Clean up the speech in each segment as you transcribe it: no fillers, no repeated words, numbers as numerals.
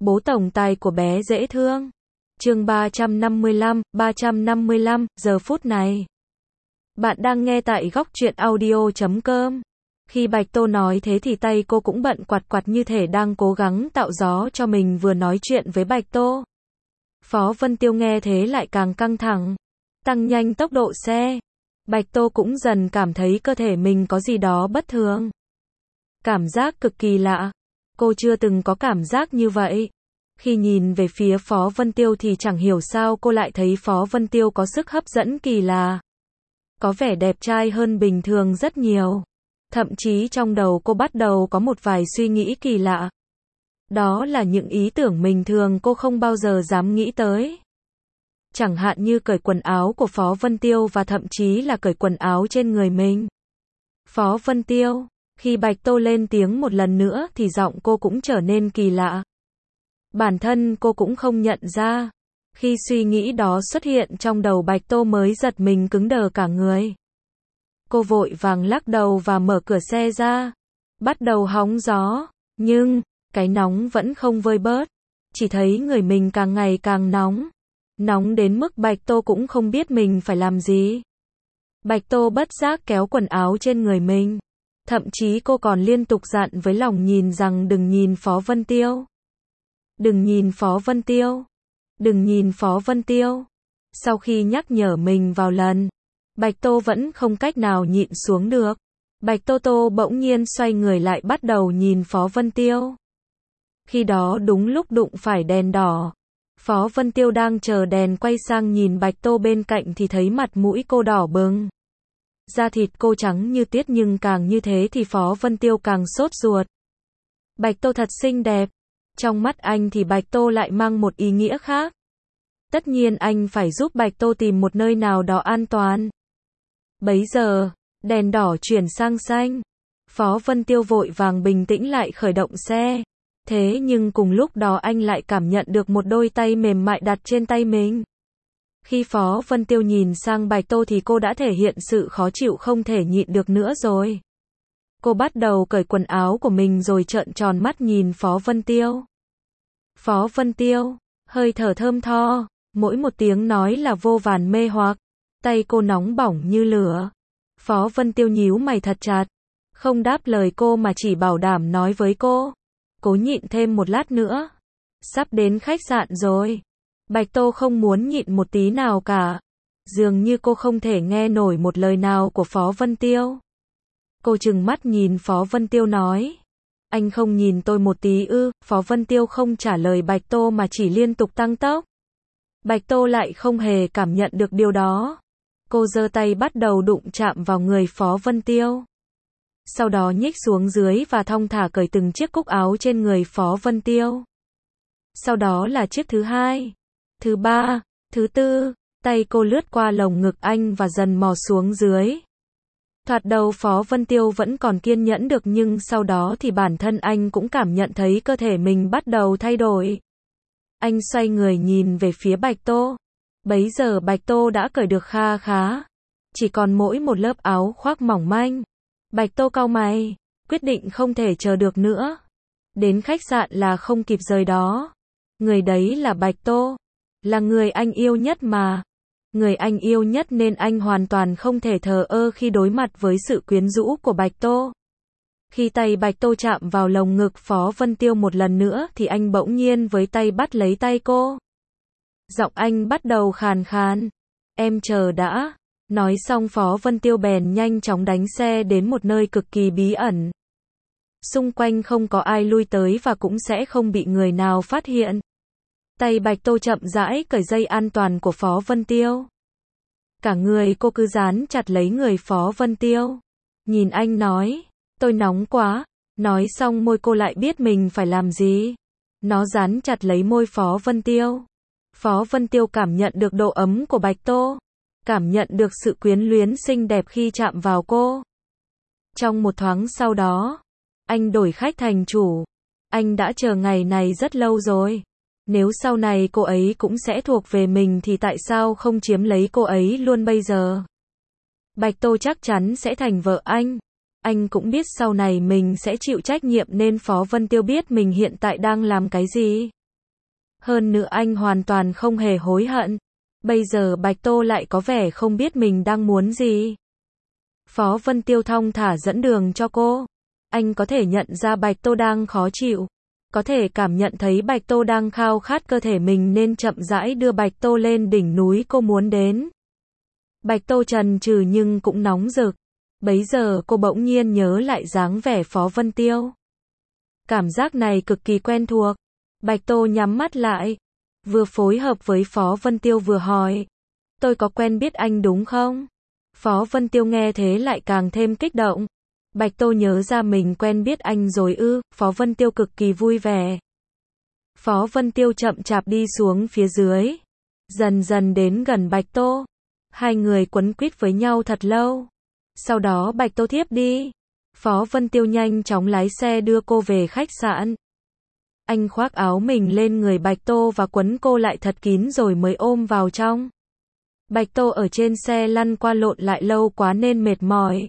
Bố tổng tài của bé dễ thương. Chương 355, giờ phút này. Bạn đang nghe tại góc truyện audio.com. Khi Bạch Tô nói thế thì tay cô cũng bận quạt quạt như thể đang cố gắng tạo gió cho mình vừa nói chuyện với Bạch Tô. Phó Vân Tiêu nghe thế lại càng căng thẳng, tăng nhanh tốc độ xe. Bạch Tô cũng dần cảm thấy cơ thể mình có gì đó bất thường. Cảm giác cực kỳ lạ. Cô chưa từng có cảm giác như vậy. Khi nhìn về phía Phó Vân Tiêu thì chẳng hiểu sao cô lại thấy Phó Vân Tiêu có sức hấp dẫn kỳ lạ. Có vẻ đẹp trai hơn bình thường rất nhiều. Thậm chí trong đầu cô bắt đầu có một vài suy nghĩ kỳ lạ. Đó là những ý tưởng bình thường cô không bao giờ dám nghĩ tới. Chẳng hạn như cởi quần áo của Phó Vân Tiêu và thậm chí là cởi quần áo trên người mình. Phó Vân Tiêu, khi Bạch Tô lên tiếng một lần nữa thì giọng cô cũng trở nên kỳ lạ. Bản thân cô cũng không nhận ra. Khi suy nghĩ đó xuất hiện trong đầu Bạch Tô mới giật mình cứng đờ cả người. Cô vội vàng lắc đầu và mở cửa xe ra. Bắt đầu hóng gió. Nhưng, cái nóng vẫn không vơi bớt. Chỉ thấy người mình càng ngày càng nóng. Nóng đến mức Bạch Tô cũng không biết mình phải làm gì. Bạch Tô bất giác kéo quần áo trên người mình. Thậm chí cô còn liên tục dặn với lòng nhìn rằng đừng nhìn Phó Vân Tiêu. Đừng nhìn Phó Vân Tiêu. Đừng nhìn Phó Vân Tiêu. Sau khi nhắc nhở mình vào lần, Bạch Tô vẫn không cách nào nhịn xuống được. Bạch Tô bỗng nhiên xoay người lại bắt đầu nhìn Phó Vân Tiêu. Khi đó đúng lúc đụng phải đèn đỏ. Phó Vân Tiêu đang chờ đèn quay sang nhìn Bạch Tô bên cạnh thì thấy mặt mũi cô đỏ bừng. Da thịt cô trắng như tiết nhưng càng như thế thì Phó Vân Tiêu càng sốt ruột. Bạch Tô thật xinh đẹp. Trong mắt anh thì Bạch Tô lại mang một ý nghĩa khác. Tất nhiên anh phải giúp Bạch Tô tìm một nơi nào đó an toàn. Bấy giờ, đèn đỏ chuyển sang xanh. Phó Vân Tiêu vội vàng bình tĩnh lại khởi động xe. Thế nhưng cùng lúc đó anh lại cảm nhận được một đôi tay mềm mại đặt trên tay mình. Khi Phó Vân Tiêu nhìn sang Bạch Tô thì cô đã thể hiện sự khó chịu không thể nhịn được nữa rồi. Cô bắt đầu cởi quần áo của mình rồi trợn tròn mắt nhìn Phó Vân Tiêu. Phó Vân Tiêu, hơi thở thơm tho, mỗi một tiếng nói là vô vàn mê hoặc. Tay cô nóng bỏng như lửa. Phó Vân Tiêu nhíu mày thật chặt, không đáp lời cô mà chỉ bảo đảm nói với cô. Cố nhịn thêm một lát nữa. Sắp đến khách sạn rồi. Bạch Tô không muốn nhịn một tí nào cả. Dường như cô không thể nghe nổi một lời nào của Phó Vân Tiêu. Cô trừng mắt nhìn Phó Vân Tiêu nói. Anh không nhìn tôi một tí ư? Phó Vân Tiêu không trả lời Bạch Tô mà chỉ liên tục tăng tốc. Bạch Tô lại không hề cảm nhận được điều đó. Cô giơ tay bắt đầu đụng chạm vào người Phó Vân Tiêu. Sau đó nhích xuống dưới và thong thả cởi từng chiếc cúc áo trên người Phó Vân Tiêu. Sau đó là chiếc thứ hai, thứ ba, thứ tư, tay cô lướt qua lồng ngực anh và dần mò xuống dưới. Thoạt đầu Phó Vân Tiêu vẫn còn kiên nhẫn được nhưng sau đó thì bản thân anh cũng cảm nhận thấy cơ thể mình bắt đầu thay đổi. Anh xoay người nhìn về phía Bạch Tô. Bấy giờ Bạch Tô đã cởi được kha khá. Chỉ còn mỗi một lớp áo khoác mỏng manh. Bạch Tô cau mày, quyết định không thể chờ được nữa. Đến khách sạn là không kịp rời đó. Người đấy là Bạch Tô. Là người anh yêu nhất mà. Người anh yêu nhất nên anh hoàn toàn không thể thờ ơ khi đối mặt với sự quyến rũ của Bạch Tô. Khi tay Bạch Tô chạm vào lồng ngực Phó Vân Tiêu một lần nữa thì anh bỗng nhiên với tay bắt lấy tay cô. Giọng anh bắt đầu khàn khàn. Em chờ đã. Nói xong Phó Vân Tiêu bèn nhanh chóng đánh xe đến một nơi cực kỳ bí ẩn. Xung quanh không có ai lui tới và cũng sẽ không bị người nào phát hiện. Tay Bạch Tô chậm rãi cởi dây an toàn của Phó Vân Tiêu. Cả người cô cứ dán chặt lấy người Phó Vân Tiêu. Nhìn anh nói, tôi nóng quá. Nói xong môi cô lại biết mình phải làm gì. Nó dán chặt lấy môi Phó Vân Tiêu. Phó Vân Tiêu cảm nhận được độ ấm của Bạch Tô. Cảm nhận được sự quyến luyến xinh đẹp khi chạm vào cô. Trong một thoáng sau đó, anh đổi khách thành chủ. Anh đã chờ ngày này rất lâu rồi. Nếu sau này cô ấy cũng sẽ thuộc về mình thì tại sao không chiếm lấy cô ấy luôn bây giờ? Bạch Tô chắc chắn sẽ thành vợ anh. Anh cũng biết sau này mình sẽ chịu trách nhiệm nên Phó Vân Tiêu biết mình hiện tại đang làm cái gì. Hơn nữa anh hoàn toàn không hề hối hận. Bây giờ Bạch Tô lại có vẻ không biết mình đang muốn gì. Phó Vân Tiêu thong thả dẫn đường cho cô. Anh có thể nhận ra Bạch Tô đang khó chịu. Có thể cảm nhận thấy Bạch Tô đang khao khát cơ thể mình nên chậm rãi đưa Bạch Tô lên đỉnh núi cô muốn đến. Bạch Tô chần chừ nhưng cũng nóng rực. Bấy giờ cô bỗng nhiên nhớ lại dáng vẻ Phó Vân Tiêu. Cảm giác này cực kỳ quen thuộc. Bạch Tô nhắm mắt lại. Vừa phối hợp với Phó Vân Tiêu vừa hỏi. Tôi có quen biết anh đúng không? Phó Vân Tiêu nghe thế lại càng thêm kích động. Bạch Tô nhớ ra mình quen biết anh rồi ư? Phó Vân Tiêu cực kỳ vui vẻ. Phó Vân Tiêu chậm chạp đi xuống phía dưới. Dần dần đến gần Bạch Tô. Hai người quấn quýt với nhau thật lâu. Sau đó Bạch Tô thiếp đi. Phó Vân Tiêu nhanh chóng lái xe đưa cô về khách sạn. Anh khoác áo mình lên người Bạch Tô và quấn cô lại thật kín rồi mới ôm vào trong. Bạch Tô ở trên xe lăn qua lộn lại lâu quá nên mệt mỏi.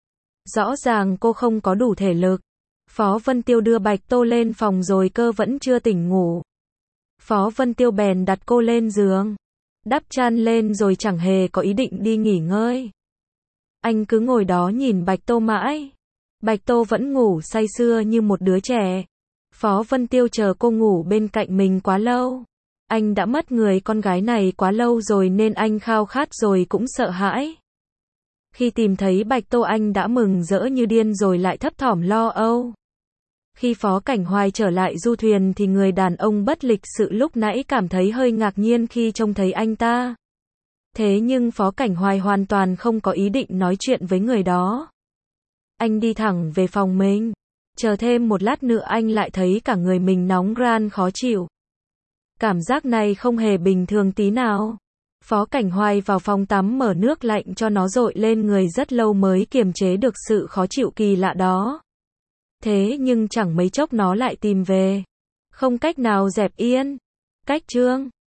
Rõ ràng cô không có đủ thể lực. Phó Vân Tiêu đưa Bạch Tô lên phòng rồi cơ vẫn chưa tỉnh ngủ. Phó Vân Tiêu bèn đặt cô lên giường. Đắp chăn lên rồi chẳng hề có ý định đi nghỉ ngơi. Anh cứ ngồi đó nhìn Bạch Tô mãi. Bạch Tô vẫn ngủ say sưa như một đứa trẻ. Phó Vân Tiêu chờ cô ngủ bên cạnh mình quá lâu. Anh đã mất người con gái này quá lâu rồi nên anh khao khát rồi cũng sợ hãi. Khi tìm thấy Bạch Tô anh đã mừng rỡ như điên rồi lại thấp thỏm lo âu. Khi Phó Cảnh Hoài trở lại du thuyền thì người đàn ông bất lịch sự lúc nãy cảm thấy hơi ngạc nhiên khi trông thấy anh ta. Thế nhưng Phó Cảnh Hoài hoàn toàn không có ý định nói chuyện với người đó. Anh đi thẳng về phòng mình. Chờ thêm một lát nữa anh lại thấy cả người mình nóng ran khó chịu. Cảm giác này không hề bình thường tí nào. Phó Cảnh Hoài vào phòng tắm mở nước lạnh cho nó dội lên người rất lâu mới kiềm chế được sự khó chịu kỳ lạ đó. Thế nhưng chẳng mấy chốc nó lại tìm về. Không cách nào dẹp yên. Cách chương